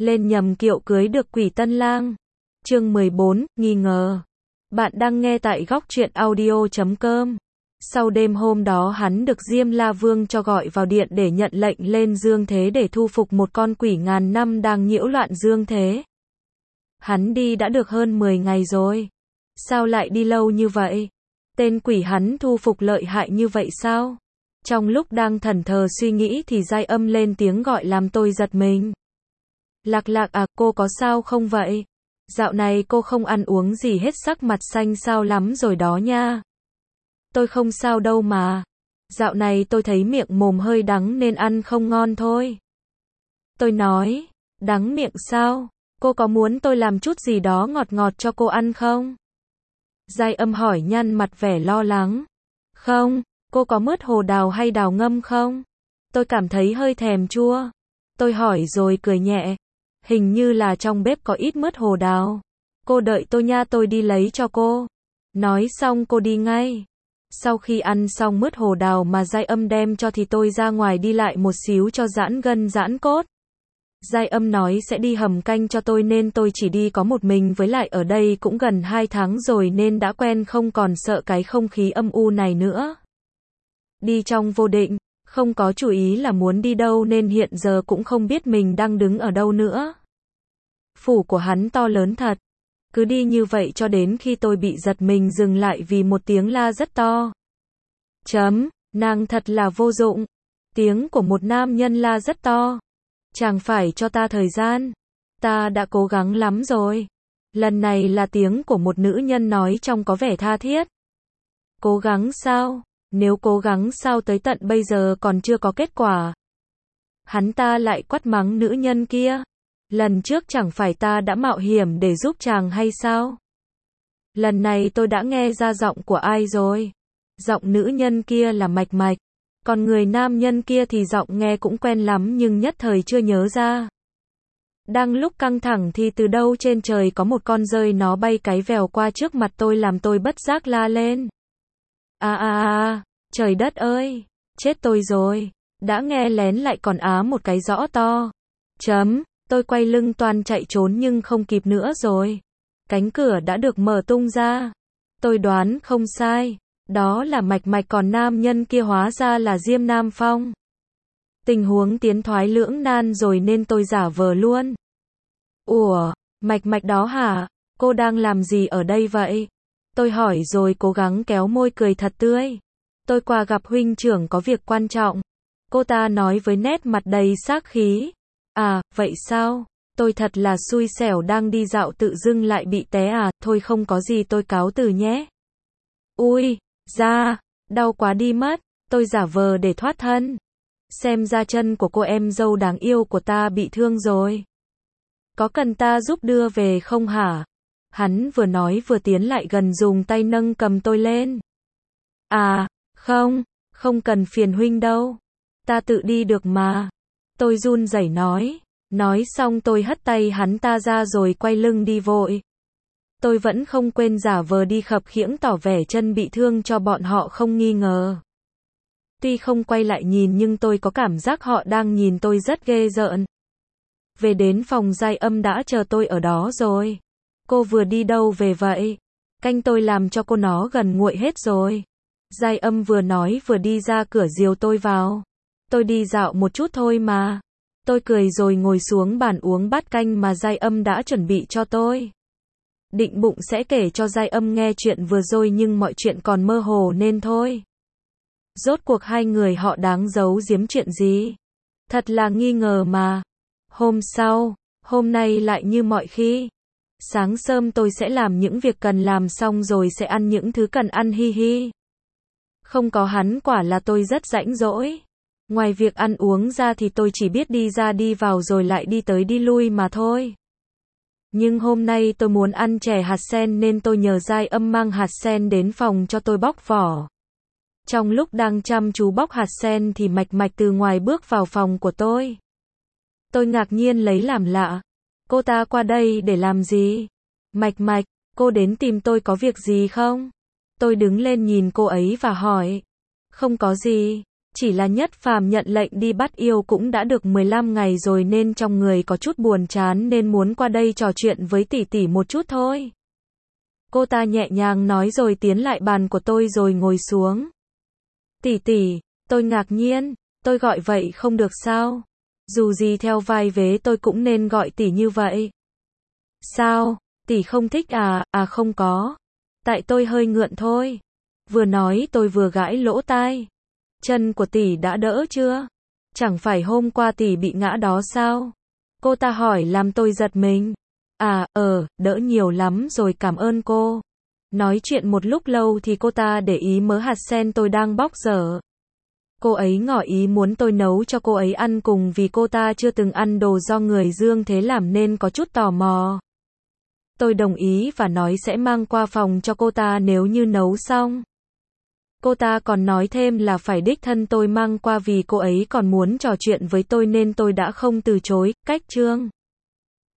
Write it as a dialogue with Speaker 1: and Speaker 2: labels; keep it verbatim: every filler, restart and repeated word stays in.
Speaker 1: lên nhầm kiệu cưới được quỷ tân lang. Chương mười bốn, nghi ngờ. Bạn đang nghe tại góc truyện audio chấm com. Sau đêm hôm đó hắn được Diêm La Vương cho gọi vào điện để nhận lệnh lên dương thế để thu phục một con quỷ ngàn năm đang nhiễu loạn dương thế. Hắn đi đã được hơn mười ngày rồi. Sao lại đi lâu như vậy? Tên quỷ hắn thu phục lợi hại như vậy sao? Trong lúc đang thẫn thờ suy nghĩ thì Giai Âm lên tiếng gọi làm tôi giật mình. Lạc Lạc à, cô có sao không vậy? Dạo này cô không ăn uống gì hết, sắc mặt xanh xao lắm rồi đó nha. Tôi không sao đâu mà. Dạo này tôi thấy miệng mồm hơi đắng nên ăn không ngon thôi. Tôi nói, đắng miệng sao? Cô có muốn tôi làm chút gì đó ngọt ngọt cho cô ăn không? Giai Âm hỏi nhăn mặt vẻ lo lắng. Không, cô có mứt hồ đào hay đào ngâm không? Tôi cảm thấy hơi thèm chua. Tôi hỏi rồi cười nhẹ. Hình như là trong bếp có ít mứt hồ đào. Cô đợi tôi nha, tôi đi lấy cho cô. Nói xong cô đi ngay. Sau khi ăn xong mứt hồ đào mà Giai Âm đem cho thì tôi ra ngoài đi lại một xíu cho giãn gân giãn cốt. Giai Âm nói sẽ đi hầm canh cho tôi nên tôi chỉ đi có một mình, với lại ở đây cũng gần hai tháng rồi nên đã quen, không còn sợ cái không khí âm u này nữa. Đi trong vô định, không có chủ ý là muốn đi đâu nên hiện giờ cũng không biết mình đang đứng ở đâu nữa. Phủ của hắn to lớn thật. Cứ đi như vậy cho đến khi tôi bị giật mình dừng lại vì một tiếng la rất to. Chấm, nàng thật là vô dụng. Tiếng của một nam nhân la rất to. Chàng phải cho ta thời gian. Ta đã cố gắng lắm rồi. Lần này là tiếng của một nữ nhân nói trong có vẻ tha thiết. Cố gắng sao? Nếu cố gắng sao tới tận bây giờ còn chưa có kết quả? Hắn ta lại quát mắng nữ nhân kia. Lần trước chẳng phải ta đã mạo hiểm để giúp chàng hay sao? Lần này tôi đã nghe ra giọng của ai rồi? Giọng nữ nhân kia là Mạch Mạch. Còn người nam nhân kia thì giọng nghe cũng quen lắm nhưng nhất thời chưa nhớ ra. Đang lúc căng thẳng thì từ đâu trên trời có một con dơi, nó bay cái vèo qua trước mặt tôi làm tôi bất giác la lên. À à à, trời đất ơi, chết tôi rồi. Đã nghe lén lại còn á một cái rõ to. Chấm, tôi quay lưng toan chạy trốn nhưng không kịp nữa rồi. Cánh cửa đã được mở tung ra. Tôi đoán không sai. Đó là Mạch Mạch, còn nam nhân kia hóa ra là Diêm Nam Phong. Tình huống tiến thoái lưỡng nan rồi nên tôi giả vờ luôn. Ủa, Mạch Mạch đó hả? Cô đang làm gì ở đây vậy? Tôi hỏi rồi cố gắng kéo môi cười thật tươi. Tôi qua gặp huynh trưởng có việc quan trọng. Cô ta nói với nét mặt đầy sát khí. À, vậy sao? Tôi thật là xui xẻo, đang đi dạo tự dưng lại bị té à, thôi không có gì, tôi cáo từ nhé. Ui, da, đau quá đi mất, tôi giả vờ để thoát thân. Xem ra chân của cô em dâu đáng yêu của ta bị thương rồi. Có cần ta giúp đưa về không hả? Hắn vừa nói vừa tiến lại gần dùng tay nâng cầm tôi lên. À, không, không cần phiền huynh đâu. Ta tự đi được mà. Tôi run rẩy nói. Nói xong tôi hất tay hắn ta ra rồi quay lưng đi vội. Tôi vẫn không quên giả vờ đi khập khiễng tỏ vẻ chân bị thương cho bọn họ không nghi ngờ. Tuy không quay lại nhìn nhưng tôi có cảm giác họ đang nhìn tôi rất ghê rợn. Về đến phòng, Giai Âm đã chờ tôi ở đó rồi. Cô vừa đi đâu về vậy? Canh tôi làm cho cô nó gần nguội hết rồi. Giai Âm vừa nói vừa đi ra cửa dìu tôi vào. Tôi đi dạo một chút thôi mà. Tôi cười rồi ngồi xuống bàn uống bát canh mà Giai Âm đã chuẩn bị cho tôi. Định bụng sẽ kể cho Giai Âm nghe chuyện vừa rồi nhưng mọi chuyện còn mơ hồ nên thôi. Rốt cuộc hai người họ đáng giấu giếm chuyện gì? Thật là nghi ngờ mà. Hôm sau, hôm nay lại như mọi khi. Sáng sớm tôi sẽ làm những việc cần làm xong rồi sẽ ăn những thứ cần ăn, hi hi. Không có hắn quả là tôi rất rãnh rỗi. Ngoài việc ăn uống ra thì tôi chỉ biết đi ra đi vào rồi lại đi tới đi lui mà thôi. Nhưng hôm nay tôi muốn ăn chè hạt sen nên tôi nhờ Giai Âm mang hạt sen đến phòng cho tôi bóc vỏ. Trong lúc đang chăm chú bóc hạt sen thì Mạch Mạch từ ngoài bước vào phòng của tôi. Tôi ngạc nhiên lấy làm lạ. Cô ta qua đây để làm gì? Mạch Mạch, cô đến tìm tôi có việc gì không? Tôi đứng lên nhìn cô ấy và hỏi. Không có gì. Chỉ là Nhất Phàm nhận lệnh đi bắt yêu cũng đã được mười lăm ngày rồi nên trong người có chút buồn chán nên muốn qua đây trò chuyện với tỷ tỷ một chút thôi. Cô ta nhẹ nhàng nói rồi tiến lại bàn của tôi rồi ngồi xuống. Tỷ tỷ, tôi ngạc nhiên, tôi gọi vậy không được sao? Dù gì theo vai vế tôi cũng nên gọi tỷ như vậy. Sao, tỷ không thích à? À không có. Tại tôi hơi ngượng thôi. Vừa nói tôi vừa gãi lỗ tai. Chân của tỷ đã đỡ chưa? Chẳng phải hôm qua tỷ bị ngã đó sao? Cô ta hỏi làm tôi giật mình. À, ờ, đỡ nhiều lắm rồi, cảm ơn cô. Nói chuyện một lúc lâu thì cô ta để ý mớ hạt sen tôi đang bóc dở. Cô ấy ngỏ ý muốn tôi nấu cho cô ấy ăn cùng vì cô ta chưa từng ăn đồ do người Dương Thế làm nên có chút tò mò. Tôi đồng ý và nói sẽ mang qua phòng cho cô ta nếu như nấu xong. Cô ta còn nói thêm là phải đích thân tôi mang qua vì cô ấy còn muốn trò chuyện với tôi nên tôi đã không từ chối. Cách chương